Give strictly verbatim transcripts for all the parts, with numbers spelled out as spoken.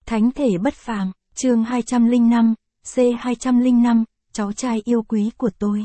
Thánh thể bất phàm, chương hai trăm lẻ năm, C hai trăm lẻ năm, cháu trai yêu quý của tôi.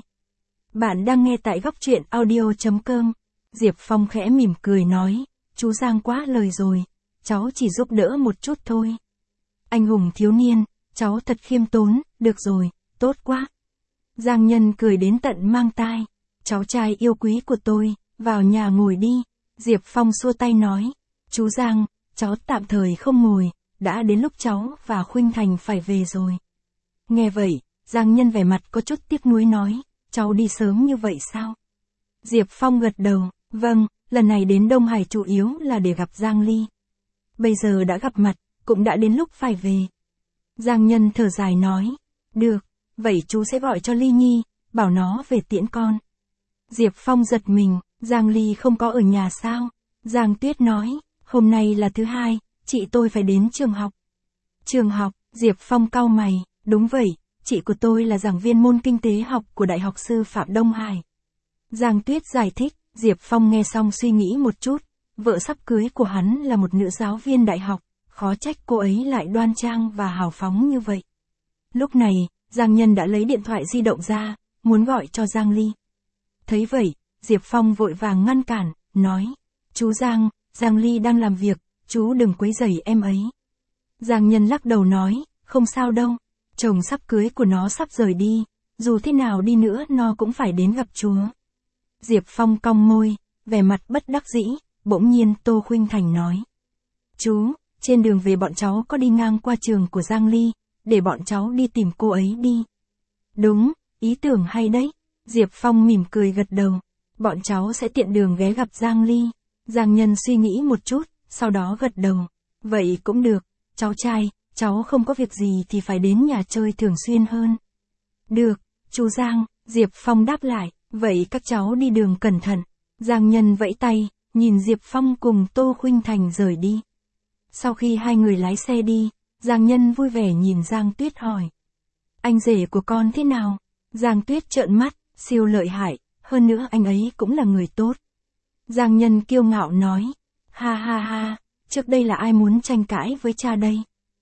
Bạn đang nghe tại góc truyện audio chấm com. Diệp Phong khẽ mỉm cười nói, chú Giang quá lời rồi, cháu chỉ giúp đỡ một chút thôi. Anh hùng thiếu niên, cháu thật khiêm tốn, được rồi, tốt quá. Giang Nhân cười đến tận mang tai, cháu trai yêu quý của tôi, vào nhà ngồi đi. Diệp Phong xua tay nói, chú Giang, cháu tạm thời không ngồi, đã đến lúc cháu và Khuynh Thành phải về rồi. Nghe vậy, Giang Nhân vẻ mặt có chút tiếc nuối nói, cháu đi sớm như vậy sao? Diệp Phong gật đầu, vâng, lần này đến Đông Hải chủ yếu là để gặp Giang Ly. Bây giờ đã gặp mặt, cũng đã đến lúc phải về. Giang Nhân thở dài nói, được, vậy chú sẽ gọi cho Ly Nhi, bảo nó về tiễn con. Diệp Phong giật mình, Giang Ly không có ở nhà sao? Giang Tuyết nói, hôm nay là thứ hai, chị tôi phải đến trường học. Trường học, Diệp Phong cau mày, đúng vậy, chị của tôi là giảng viên môn kinh tế học của Đại học Sư phạm Đông Hải. Giang Tuyết giải thích, Diệp Phong nghe xong suy nghĩ một chút, vợ sắp cưới của hắn là một nữ giáo viên đại học, khó trách cô ấy lại đoan trang và hào phóng như vậy. Lúc này, Giang Nhân đã lấy điện thoại di động ra, muốn gọi cho Giang Ly. Thấy vậy, Diệp Phong vội vàng ngăn cản, nói, chú Giang, Giang Ly đang làm việc, chú đừng quấy rầy em ấy. Giang Nhân lắc đầu nói, không sao đâu, chồng sắp cưới của nó sắp rời đi, dù thế nào đi nữa nó cũng phải đến gặp chúa. Diệp Phong cong môi, vẻ mặt bất đắc dĩ, bỗng nhiên Tô Khuynh Thành nói. Chú, trên đường về bọn cháu có đi ngang qua trường của Giang Ly, để bọn cháu đi tìm cô ấy đi. Đúng, ý tưởng hay đấy. Diệp Phong mỉm cười gật đầu, bọn cháu sẽ tiện đường ghé gặp Giang Ly. Giang Nhân suy nghĩ một chút, sau đó gật đầu, vậy cũng được, cháu trai, cháu không có việc gì thì phải đến nhà chơi thường xuyên hơn. Được, chú Giang, Diệp Phong đáp lại, vậy các cháu đi đường cẩn thận. Giang Nhân vẫy tay, nhìn Diệp Phong cùng Tô Khuynh Thành rời đi. Sau khi hai người lái xe đi, Giang Nhân vui vẻ nhìn Giang Tuyết hỏi. Anh rể của con thế nào? Giang Tuyết trợn mắt, siêu lợi hại, hơn nữa anh ấy cũng là người tốt. Giang Nhân kiêu ngạo nói, ha ha ha, trước đây là ai muốn tranh cãi với cha đây?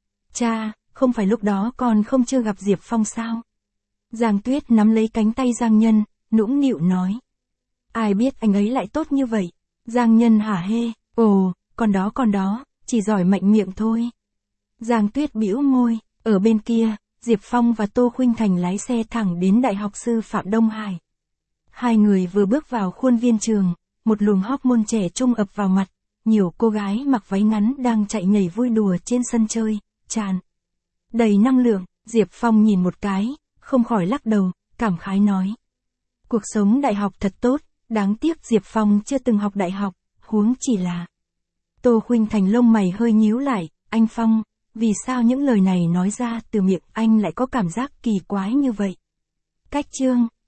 Cha, không phải lúc đó con không chưa gặp Diệp Phong sao? Giang Tuyết nắm lấy cánh tay Giang Nhân, nũng nịu nói. Ai biết anh ấy lại tốt như vậy? Giang Nhân hả hê, ồ, con đó con đó, chỉ giỏi mạnh miệng thôi. Giang Tuyết bĩu môi, ở bên kia, Diệp Phong và Tô Khuynh Thành lái xe thẳng đến Đại học Sư phạm Đông Hải. Hai người vừa bước vào khuôn viên trường, một luồng hormone trẻ trung ập vào mặt, nhiều cô gái mặc váy ngắn đang chạy nhảy vui đùa trên sân chơi, tràn đầy năng lượng. Diệp Phong nhìn một cái, không khỏi lắc đầu, cảm khái nói. Cuộc sống đại học thật tốt, đáng tiếc Diệp Phong chưa từng học đại học, huống chỉ là. Tô Khuynh Thành lông mày hơi nhíu lại, anh Phong, vì sao những lời này nói ra từ miệng anh lại có cảm giác kỳ quái như vậy? Cách chương